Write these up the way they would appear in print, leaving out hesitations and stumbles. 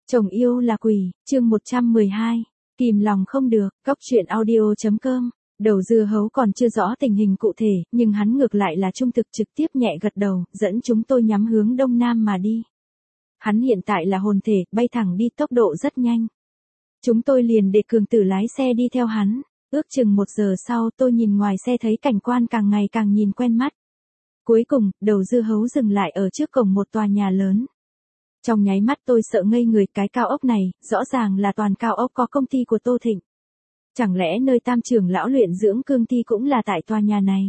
Chồng yêu là quỷ, chương 112. Kìm lòng không được, Cóc truyện audio.com. Đầu dưa hấu còn chưa rõ tình hình cụ thể, nhưng hắn ngược lại là trung thực trực tiếp nhẹ gật đầu, dẫn chúng tôi nhắm hướng đông nam mà đi. Hắn hiện tại là hồn thể, bay thẳng đi tốc độ rất nhanh. Chúng tôi liền để Cường Tử lái xe đi theo hắn. Ước chừng 1 giờ sau tôi nhìn ngoài xe thấy cảnh quan càng ngày càng nhìn quen mắt. Cuối cùng, đầu dưa hấu dừng lại ở trước cổng một tòa nhà lớn. Trong nháy mắt tôi sợ ngây người, cái cao ốc này, rõ ràng là toàn cao ốc có công ty của Tô Thịnh. Chẳng lẽ nơi Tam trưởng lão luyện dưỡng cương thi cũng là tại tòa nhà này?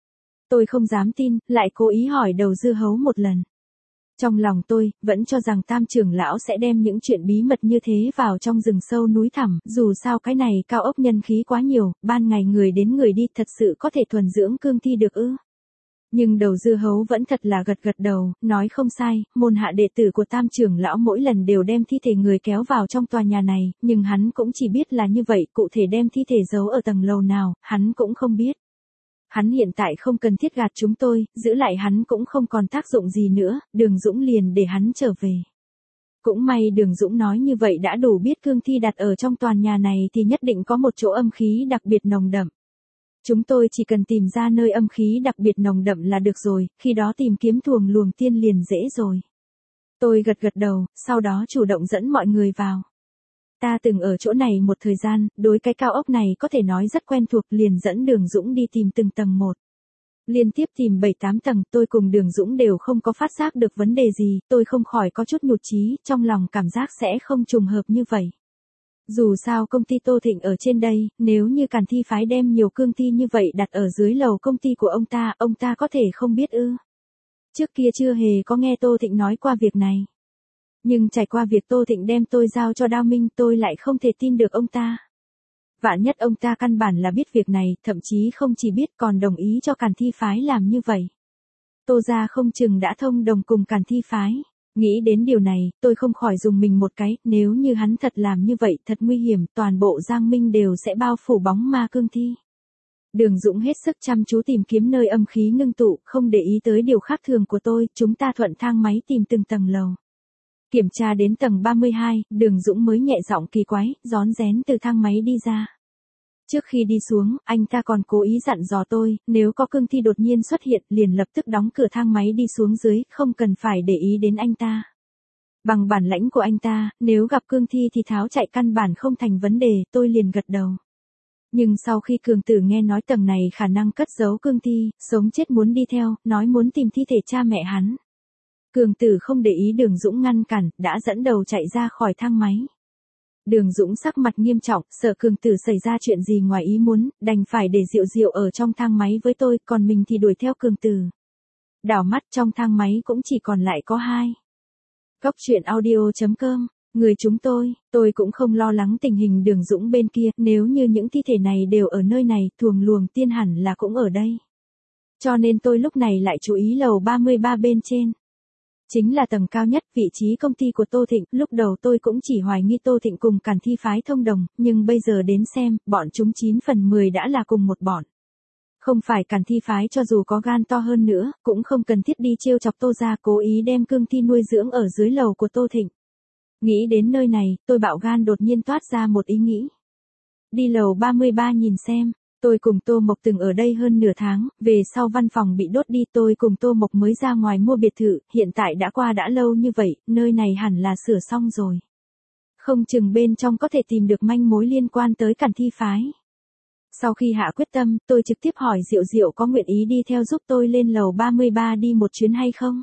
Tôi không dám tin, lại cố ý hỏi đầu dưa hấu một lần. Trong lòng tôi, vẫn cho rằng Tam trưởng lão sẽ đem những chuyện bí mật như thế vào trong rừng sâu núi thẳm, dù sao cái này cao ốc nhân khí quá nhiều, ban ngày người đến người đi thật sự có thể thuần dưỡng cương thi được ư? Nhưng đầu dưa hấu vẫn thật là gật đầu, nói không sai, môn hạ đệ tử của Tam trưởng lão mỗi lần đều đem thi thể người kéo vào trong tòa nhà này, nhưng hắn cũng chỉ biết là như vậy, cụ thể đem thi thể giấu ở tầng lầu nào, hắn cũng không biết. Hắn hiện tại không cần thiết gạt chúng tôi, giữ lại hắn cũng không còn tác dụng gì nữa, Đường Dũng liền để hắn trở về. Cũng may Đường Dũng nói như vậy đã đủ biết cương thi đặt ở trong tòa nhà này thì nhất định có một chỗ âm khí đặc biệt nồng đậm. Chúng tôi chỉ cần tìm ra nơi âm khí đặc biệt nồng đậm là được rồi, khi đó tìm kiếm thuồng luồng tiên liền dễ rồi. Tôi gật đầu, sau đó chủ động dẫn mọi người vào. Ta từng ở chỗ này một thời gian, đối cái cao ốc này có thể nói rất quen thuộc, liền dẫn Đường Dũng đi tìm từng tầng một. Liên tiếp tìm 7-8 tầng, tôi cùng Đường Dũng đều không có phát giác được vấn đề gì, tôi không khỏi có chút nhụt chí, trong lòng cảm giác sẽ không trùng hợp như vậy. Dù sao công ty Tô Thịnh ở trên đây, nếu như Càn Thi phái đem nhiều cương thi như vậy đặt ở dưới lầu công ty của ông ta có thể không biết ư? Trước kia chưa hề có nghe Tô Thịnh nói qua việc này. Nhưng trải qua việc Tô Thịnh đem tôi giao cho Đao Minh, tôi lại không thể tin được ông ta. Vạn nhất ông ta căn bản là biết việc này, thậm chí không chỉ biết còn đồng ý cho Càn Thi phái làm như vậy. Tô gia không chừng đã thông đồng cùng Càn Thi phái. Nghĩ đến điều này, tôi không khỏi dùng mình một cái, nếu như hắn thật làm như vậy, thật nguy hiểm, toàn bộ Giang Minh đều sẽ bao phủ bóng ma cương thi. Đường Dũng hết sức chăm chú tìm kiếm nơi âm khí ngưng tụ, không để ý tới điều khác thường của tôi, chúng ta thuận thang máy tìm từng tầng lầu. Kiểm tra đến tầng 32, Đường Dũng mới nhẹ giọng kỳ quái, rón rén từ thang máy đi ra. Trước khi đi xuống, anh ta còn cố ý dặn dò tôi, nếu có cương thi đột nhiên xuất hiện, liền lập tức đóng cửa thang máy đi xuống dưới, không cần phải để ý đến anh ta. Bằng bản lãnh của anh ta, nếu gặp cương thi thì tháo chạy căn bản không thành vấn đề, tôi liền gật đầu. Nhưng sau khi Cường Tử nghe nói tầng này khả năng cất giấu cương thi, sống chết muốn đi theo, nói muốn tìm thi thể cha mẹ hắn. Cường Tử không để ý Đường Dũng ngăn cản, đã dẫn đầu chạy ra khỏi thang máy. Đường Dũng sắc mặt nghiêm trọng, sợ Cường Tử xảy ra chuyện gì ngoài ý muốn, đành phải để Diệu ở trong thang máy với tôi, còn mình thì đuổi theo Cường Tử. Đảo mắt trong thang máy cũng chỉ còn lại có 2. Cóc truyện audio.com, người chúng tôi cũng không lo lắng tình hình Đường Dũng bên kia, nếu như những thi thể này đều ở nơi này, thuồng luồng tiên hẳn là cũng ở đây. Cho nên tôi lúc này lại chú ý lầu 33 bên trên. Chính là tầng cao nhất, vị trí công ty của Tô Thịnh, lúc đầu tôi cũng chỉ hoài nghi Tô Thịnh cùng Càn Thi phái thông đồng, nhưng bây giờ đến xem, bọn chúng 9 phần 10 đã là cùng một bọn. Không phải Càn Thi phái cho dù có gan to hơn nữa, cũng không cần thiết đi trêu chọc Tô gia, cố ý đem cương thi nuôi dưỡng ở dưới lầu của Tô Thịnh. Nghĩ đến nơi này, tôi bạo gan đột nhiên toát ra một ý nghĩ. Đi lầu 33 nhìn xem. Tôi cùng Tô Mộc từng ở đây hơn nửa tháng, về sau văn phòng bị đốt đi, tôi cùng Tô Mộc mới ra ngoài mua biệt thự, hiện tại đã lâu như vậy, nơi này hẳn là sửa xong rồi. Không chừng bên trong có thể tìm được manh mối liên quan tới Càn Thi phái. Sau khi hạ quyết tâm, tôi trực tiếp hỏi Diệu có nguyện ý đi theo giúp tôi lên lầu 33 đi một chuyến hay không?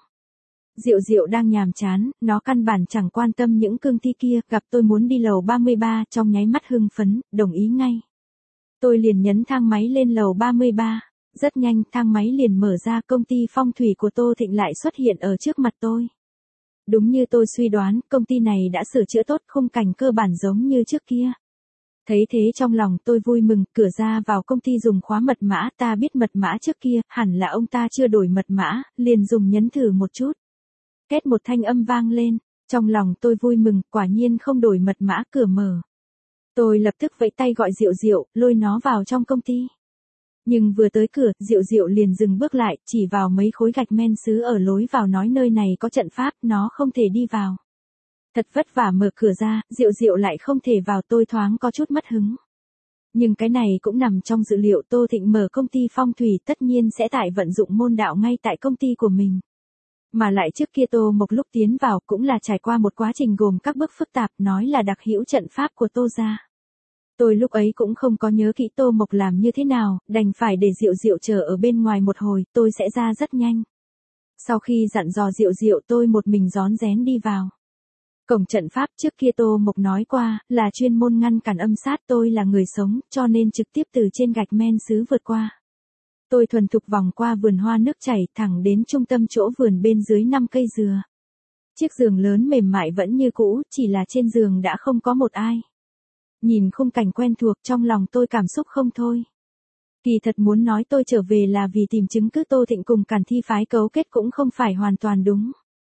Diệu đang nhàm chán, nó căn bản chẳng quan tâm những cương thi kia, gặp tôi muốn đi lầu 33, trong nháy mắt hưng phấn, đồng ý ngay. Tôi liền nhấn thang máy lên lầu 33. Rất nhanh, thang máy liền mở ra, công ty phong thủy của Tô Thịnh lại xuất hiện ở trước mặt tôi. Đúng như tôi suy đoán, công ty này đã sửa chữa tốt, khung cảnh cơ bản giống như trước kia. Thấy thế trong lòng tôi vui mừng, cửa ra vào công ty dùng khóa mật mã, ta biết mật mã trước kia, hẳn là ông ta chưa đổi mật mã, liền dùng nhấn thử một chút. Két một thanh âm vang lên, trong lòng tôi vui mừng, quả nhiên không đổi mật mã, cửa mở. Tôi lập tức vẫy tay gọi Diệu, lôi nó vào trong công ty. Nhưng vừa tới cửa, Diệu liền dừng bước lại, chỉ vào mấy khối gạch men sứ ở lối vào nói nơi này có trận pháp, nó không thể đi vào. Thật vất vả mở cửa ra, Diệu Diệu lại không thể vào, tôi thoáng có chút mất hứng. Nhưng cái này cũng nằm trong dự liệu, Tô Thịnh mở công ty phong thủy tất nhiên sẽ tại vận dụng môn đạo ngay tại công ty của mình. Mà lại trước kia Tô Mộc lúc tiến vào cũng là trải qua một quá trình gồm các bước phức tạp, nói là đặc hữu trận pháp của Tô gia. Tôi lúc ấy cũng không có nhớ kỹ Tô Mộc làm như thế nào, đành phải để Diệu Diệu chờ ở bên ngoài một hồi, tôi sẽ ra rất nhanh. Sau khi dặn dò Diệu Diệu, tôi một mình rón rén đi vào. Cổng trận pháp trước kia Tô Mộc nói qua, là chuyên môn ngăn cản âm sát, tôi là người sống, cho nên trực tiếp từ trên gạch men sứ vượt qua. Tôi thuần thục vòng qua vườn hoa nước chảy thẳng đến trung tâm chỗ vườn bên dưới 5 cây dừa. Chiếc giường lớn mềm mại vẫn như cũ, chỉ là trên giường đã không có một ai. Nhìn khung cảnh quen thuộc trong lòng tôi cảm xúc không thôi. Kỳ thật muốn nói tôi trở về là vì tìm chứng cứ Tô Thịnh cùng Càn Thi phái cấu kết cũng không phải hoàn toàn đúng.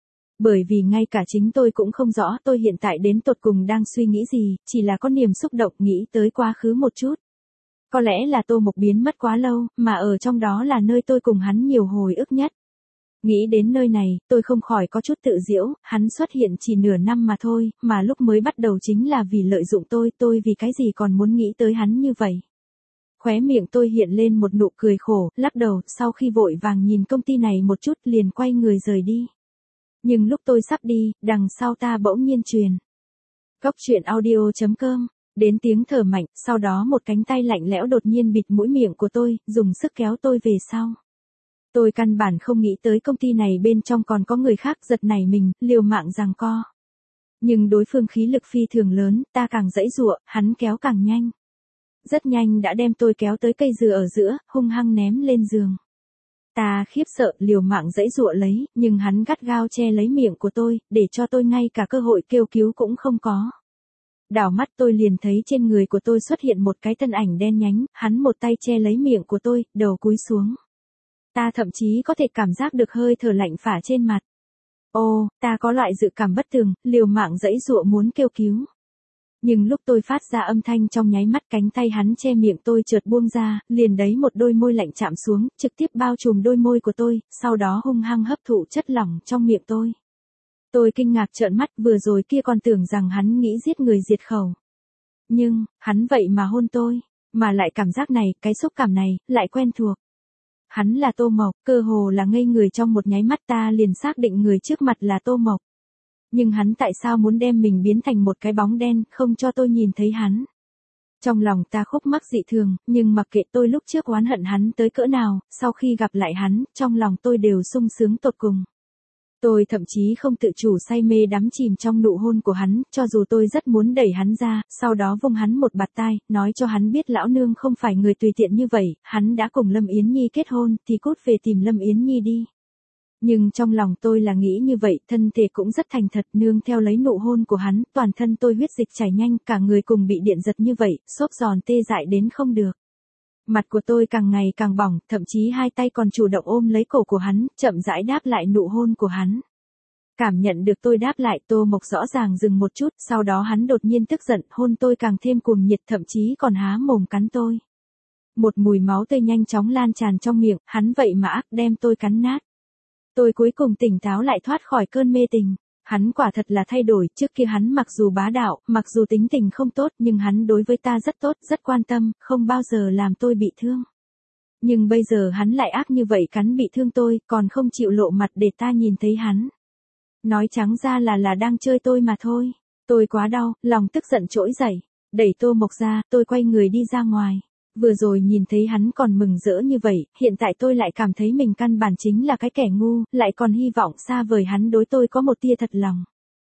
Bởi vì ngay cả chính tôi cũng không rõ tôi hiện tại đến tột cùng đang suy nghĩ gì, chỉ là có niềm xúc động nghĩ tới quá khứ một chút. Có lẽ là Tô Mộc biến mất quá lâu, mà ở trong đó là nơi tôi cùng hắn nhiều hồi ức nhất. Nghĩ đến nơi này, tôi không khỏi có chút tự giễu, hắn xuất hiện chỉ nửa năm mà thôi, mà lúc mới bắt đầu chính là vì lợi dụng tôi vì cái gì còn muốn nghĩ tới hắn như vậy. Khóe miệng tôi hiện lên một nụ cười khổ, lắc đầu, sau khi vội vàng nhìn công ty này một chút liền quay người rời đi. Nhưng lúc tôi sắp đi, đằng sau ta bỗng nhiên truyền. Cốc truyện audio.com, đến tiếng thở mạnh, sau đó một cánh tay lạnh lẽo đột nhiên bịt mũi miệng của tôi, dùng sức kéo tôi về sau. Tôi căn bản không nghĩ tới công ty này bên trong còn có người khác, giật nảy mình, liều mạng giằng co. Nhưng đối phương khí lực phi thường lớn, ta càng giãy giụa, hắn kéo càng nhanh. Rất nhanh đã đem tôi kéo tới cây dừa ở giữa, hung hăng ném lên giường. Ta khiếp sợ, liều mạng giãy giụa lấy, nhưng hắn gắt gao che lấy miệng của tôi, để cho tôi ngay cả cơ hội kêu cứu cũng không có. Đảo mắt tôi liền thấy trên người của tôi xuất hiện một cái thân ảnh đen nhánh, hắn một tay che lấy miệng của tôi, đầu cúi xuống. Ta thậm chí có thể cảm giác được hơi thở lạnh phả trên mặt. Ô, ta có loại dự cảm bất tường, liều mạng giãy giụa muốn kêu cứu. Nhưng lúc tôi phát ra âm thanh trong nháy mắt cánh tay hắn che miệng tôi chợt buông ra, liền đấy một đôi môi lạnh chạm xuống, trực tiếp bao trùm đôi môi của tôi, sau đó hung hăng hấp thụ chất lỏng trong miệng tôi. Tôi kinh ngạc trợn mắt, vừa rồi kia còn tưởng rằng hắn nghĩ giết người diệt khẩu. Nhưng, hắn vậy mà hôn tôi, mà lại cảm giác này, cái xúc cảm này, lại quen thuộc. Hắn là Tô Mộc, cơ hồ là ngây người trong một nháy mắt, ta liền xác định người trước mặt là Tô Mộc. Nhưng hắn tại sao muốn đem mình biến thành một cái bóng đen, không cho tôi nhìn thấy hắn? Trong lòng ta khúc mắc dị thường, nhưng mặc kệ tôi lúc trước oán hận hắn tới cỡ nào, sau khi gặp lại hắn, trong lòng tôi đều sung sướng tột cùng. Tôi thậm chí không tự chủ say mê đắm chìm trong nụ hôn của hắn, cho dù tôi rất muốn đẩy hắn ra, sau đó vung hắn một bạt tai, nói cho hắn biết lão nương không phải người tùy tiện như vậy, hắn đã cùng Lâm Yến Nhi kết hôn, thì cút về tìm Lâm Yến Nhi đi. Nhưng trong lòng tôi là nghĩ như vậy, thân thể cũng rất thành thật, nương theo lấy nụ hôn của hắn, toàn thân tôi huyết dịch chảy nhanh, cả người cùng bị điện giật như vậy, xốp giòn tê dại đến không được. Mặt của tôi càng ngày càng bỏng, thậm chí hai tay còn chủ động ôm lấy cổ của hắn, chậm rãi đáp lại nụ hôn của hắn. Cảm nhận được tôi đáp lại, Tô Mộc rõ ràng dừng một chút, sau đó hắn đột nhiên tức giận, hôn tôi càng thêm cuồng nhiệt, thậm chí còn há mồm cắn tôi. Một mùi máu tươi nhanh chóng lan tràn trong miệng, hắn vậy mà ác đem tôi cắn nát. Tôi cuối cùng tỉnh táo lại thoát khỏi cơn mê tình. Hắn quả thật là thay đổi, trước kia hắn mặc dù bá đạo, mặc dù tính tình không tốt, nhưng hắn đối với ta rất tốt, rất quan tâm, không bao giờ làm tôi bị thương. Nhưng bây giờ hắn lại ác như vậy, cắn bị thương tôi, còn không chịu lộ mặt để ta nhìn thấy hắn. Nói trắng ra là đang chơi tôi mà thôi. Tôi quá đau, lòng tức giận trỗi dậy, đẩy Tô Mộc ra, tôi quay người đi ra ngoài. Vừa rồi nhìn thấy hắn còn mừng rỡ như vậy, hiện tại tôi lại cảm thấy mình căn bản chính là cái kẻ ngu, lại còn hy vọng xa vời hắn đối tôi có một tia thật lòng.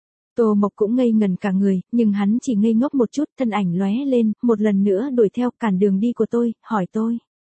Tô Mộc cũng ngây ngần cả người, nhưng hắn chỉ ngây ngốc một chút, thân ảnh lóe lên, một lần nữa đuổi theo, cản đường đi của tôi, hỏi tôi.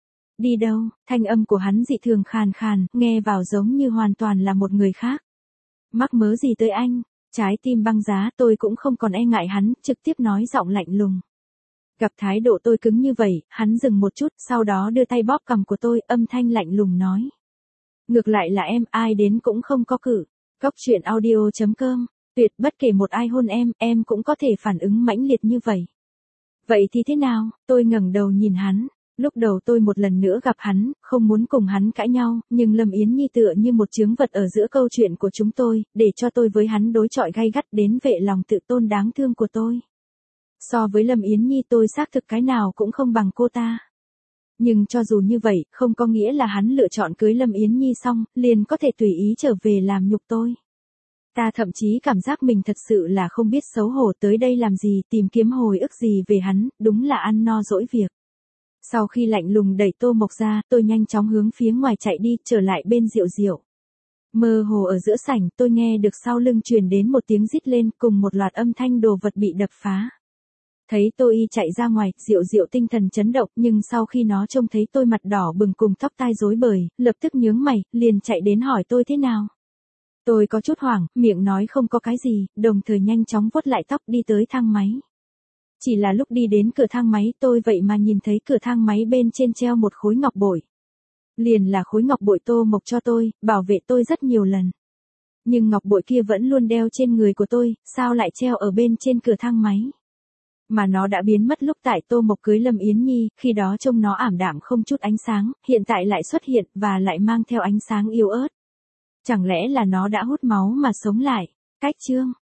Đi đâu? Thanh âm của hắn dị thường khàn khàn, nghe vào giống như hoàn toàn là một người khác. Mắc mớ gì tới anh? Trái tim băng giá, tôi cũng không còn e ngại hắn, trực tiếp nói giọng lạnh lùng. Gặp thái độ tôi cứng như vậy, hắn dừng một chút, sau đó đưa tay bóp cằm của tôi, âm thanh lạnh lùng nói. Ngược lại là em, ai đến cũng không có cử. Cốc truyện audio.com, tuyệt bất kể một ai hôn em cũng có thể phản ứng mãnh liệt như vậy. Vậy thì thế nào? Tôi ngẩng đầu nhìn hắn. Lúc đầu tôi một lần nữa gặp hắn, không muốn cùng hắn cãi nhau, nhưng Lâm Yến Nhi tựa như một chướng vật ở giữa câu chuyện của chúng tôi, để cho tôi với hắn đối chọi gay gắt đến vệ lòng tự tôn đáng thương của tôi. So với Lâm Yến Nhi tôi xác thực cái nào cũng không bằng cô ta. Nhưng cho dù như vậy, không có nghĩa là hắn lựa chọn cưới Lâm Yến Nhi xong, liền có thể tùy ý trở về làm nhục tôi. Ta thậm chí cảm giác mình thật sự là không biết xấu hổ tới đây làm gì, tìm kiếm hồi ức gì về hắn, đúng là ăn no dỗi việc. Sau khi lạnh lùng đẩy Tô Mộc ra, tôi nhanh chóng hướng phía ngoài chạy đi, trở lại bên Diệu Diệu. Mơ hồ ở giữa sảnh, tôi nghe được sau lưng truyền đến một tiếng rít lên cùng một loạt âm thanh đồ vật bị đập phá. Thấy tôi chạy ra ngoài, Diệu Diệu tinh thần chấn động, nhưng sau khi nó trông thấy tôi mặt đỏ bừng cùng tóc tai rối bời, lập tức nhướng mày, liền chạy đến hỏi tôi thế nào. Tôi có chút hoảng, miệng nói không có cái gì, đồng thời nhanh chóng vuốt lại tóc đi tới thang máy. Chỉ là lúc đi đến cửa thang máy tôi vậy mà nhìn thấy cửa thang máy bên trên treo một khối ngọc bội. Liền là khối ngọc bội Tô Mộc cho tôi, bảo vệ tôi rất nhiều lần. Nhưng ngọc bội kia vẫn luôn đeo trên người của tôi, sao lại treo ở bên trên cửa thang máy. Mà nó đã biến mất lúc tại Tô Mộc cưới Lâm Yến Nhi, khi đó trông nó ảm đạm không chút ánh sáng, hiện tại lại xuất hiện và lại mang theo ánh sáng yếu ớt. Chẳng lẽ là nó đã hút máu mà sống lại? Cách chương